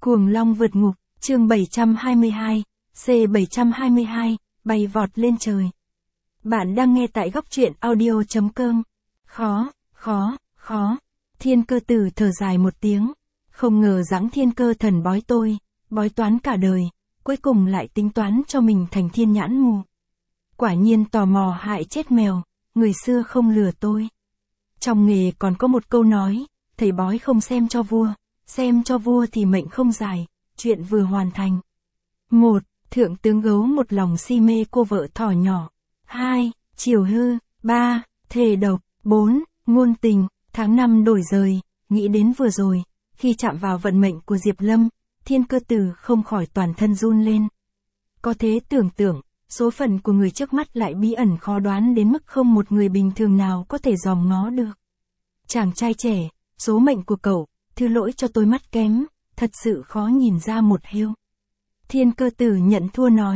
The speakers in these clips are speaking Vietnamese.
Cuồng long vượt ngục, chương 722, C722, bay vọt lên trời. Bạn đang nghe tại góc truyện audio.com. Khó. Thiên Cơ Tử thở dài một tiếng. Không ngờ Giáng Thiên Cơ thần bói tôi, bói toán cả đời, cuối cùng lại tính toán cho mình thành thiên nhãn mù. Quả nhiên tò mò hại chết mèo, người xưa không lừa tôi. Trong nghề còn có một câu nói, thầy bói không xem cho vua thì mệnh không dài, chuyện vừa hoàn thành. 1. Thượng tướng gấu một lòng si mê cô vợ thỏ nhỏ. 2. Chiều hư. 3. Thề độc. 4. Ngôn tình. Tháng 5 đổi rời, nghĩ đến vừa rồi, khi chạm vào vận mệnh của Diệp Lâm, Thiên Cơ Tử không khỏi toàn thân run lên. Có thế tưởng tượng, số phận của người trước mắt lại bí ẩn khó đoán đến mức không một người bình thường nào có thể dòm ngó được. Chàng trai trẻ, số mệnh của cậu, thứ lỗi cho tôi mắt kém, thật sự khó nhìn ra một hêu. Thiên Cơ Tử nhận thua nói.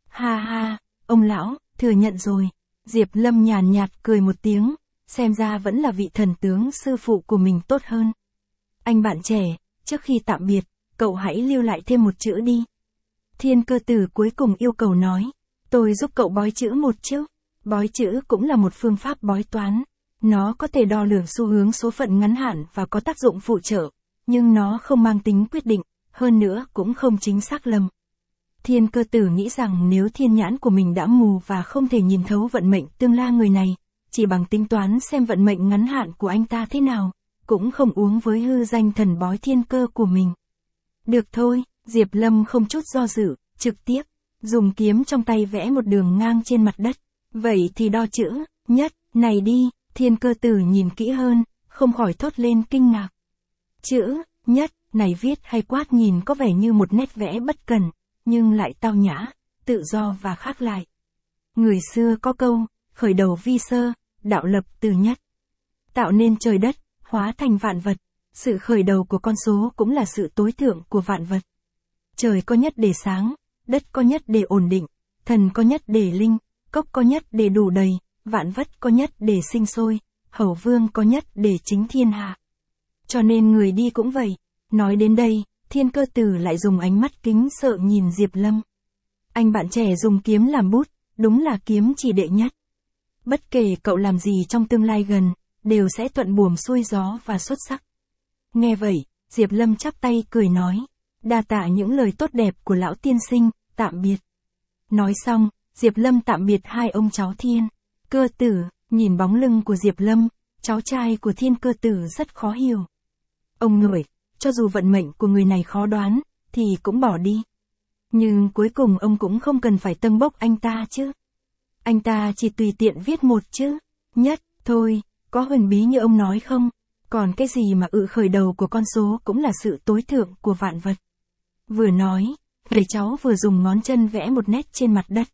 Ha, ông lão, thừa nhận rồi. Diệp Lâm nhàn nhạt cười một tiếng, xem ra vẫn là vị thần tướng sư phụ của mình tốt hơn. Anh bạn trẻ, trước khi tạm biệt, cậu hãy lưu lại thêm một chữ đi. Thiên Cơ Tử cuối cùng yêu cầu nói. Tôi giúp cậu bói chữ một chứ. Bói chữ cũng là một phương pháp bói toán. Nó có thể đo lường xu hướng số phận ngắn hạn và có tác dụng phụ trợ, nhưng nó không mang tính quyết định, hơn nữa cũng không chính xác lầm. Thiên Cơ Tử nghĩ rằng nếu thiên nhãn của mình đã mù và không thể nhìn thấu vận mệnh tương lai người này, chỉ bằng tính toán xem vận mệnh ngắn hạn của anh ta thế nào, cũng không uống với hư danh thần bói thiên cơ của mình. Được thôi, Diệp Lâm không chút do dự, trực tiếp, dùng kiếm trong tay vẽ một đường ngang trên mặt đất. Vậy thì đo chữ, nhất, này đi. Thiên Cơ Tử nhìn kỹ hơn, không khỏi thốt lên kinh ngạc. Chữ, nhất, này viết hay quát nhìn có vẻ như một nét vẽ bất cần, nhưng lại tao nhã, tự do và khác lại. Người xưa có câu, khởi đầu vi sơ, đạo lập từ nhất. Tạo nên trời đất, hóa thành vạn vật, sự khởi đầu của con số cũng là sự tối thượng của vạn vật. Trời có nhất để sáng, đất có nhất để ổn định, thần có nhất để linh, cốc có nhất để đủ đầy, vạn vật có nhất để sinh sôi, hầu vương có nhất để chính thiên hạ. Cho nên người đi cũng vậy. Nói đến đây, Thiên Cơ Tử lại dùng ánh mắt kính sợ nhìn Diệp Lâm. Anh bạn trẻ dùng kiếm làm bút, đúng là kiếm chỉ đệ nhất. Bất kể cậu làm gì trong tương lai gần, đều sẽ thuận buồm xuôi gió và xuất sắc. Nghe vậy, Diệp Lâm chắp tay cười nói. Đa tạ những lời tốt đẹp của lão tiên sinh, tạm biệt. Nói xong, Diệp Lâm tạm biệt hai ông cháu Thiên Cơ Tử, nhìn bóng lưng của Diệp Lâm, cháu trai của Thiên Cơ Tử rất khó hiểu. Ông nội, cho dù vận mệnh của người này khó đoán, thì cũng bỏ đi. Nhưng cuối cùng ông cũng không cần phải tâng bốc anh ta chứ. Anh ta chỉ tùy tiện viết một chữ, nhất, thôi, có huyền bí như ông nói không? Còn cái gì mà khởi đầu của con số cũng là sự tối thượng của vạn vật. Vừa nói, để cháu vừa dùng ngón chân vẽ một nét trên mặt đất.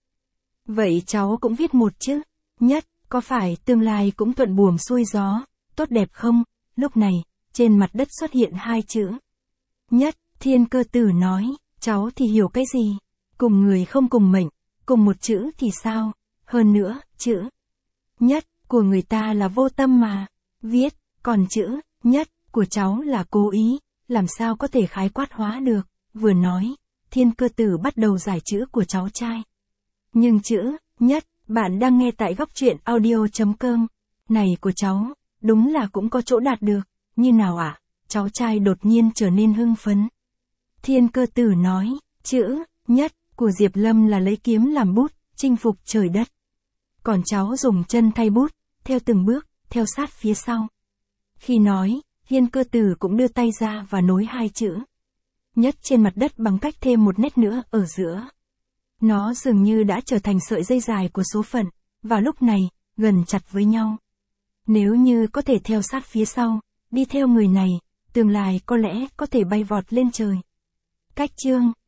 Vậy cháu cũng viết một chữ, nhất, có phải tương lai cũng thuận buồm xuôi gió, tốt đẹp không? Lúc này, trên mặt đất xuất hiện hai chữ. Nhất, Thiên Cơ Tử nói, cháu thì hiểu cái gì? Cùng người không cùng mệnh, cùng một chữ thì sao? Hơn nữa, chữ nhất của người ta là vô tâm mà viết, còn chữ nhất của cháu là cố ý, làm sao có thể khái quát hóa được? Vừa nói, Thiên Cơ Tử bắt đầu giải chữ của cháu trai. Nhưng chữ nhất, bạn đang nghe tại góc truyện audio.com, này của cháu, đúng là cũng có chỗ đạt được. Như nào ạ? Cháu trai đột nhiên trở nên hưng phấn. Thiên Cơ Tử nói, chữ nhất của Diệp Lâm là lấy kiếm làm bút, chinh phục trời đất. Còn cháu dùng chân thay bút, theo từng bước, theo sát phía sau. Khi nói, Thiên Cơ Tử cũng đưa tay ra và nối hai chữ nhất trên mặt đất bằng cách thêm một nét nữa ở giữa. Nó dường như đã trở thành sợi dây dài của số phận, và lúc này, gần chặt với nhau. Nếu như có thể theo sát phía sau, đi theo người này, tương lai có lẽ có thể bay vọt lên trời. Cách chương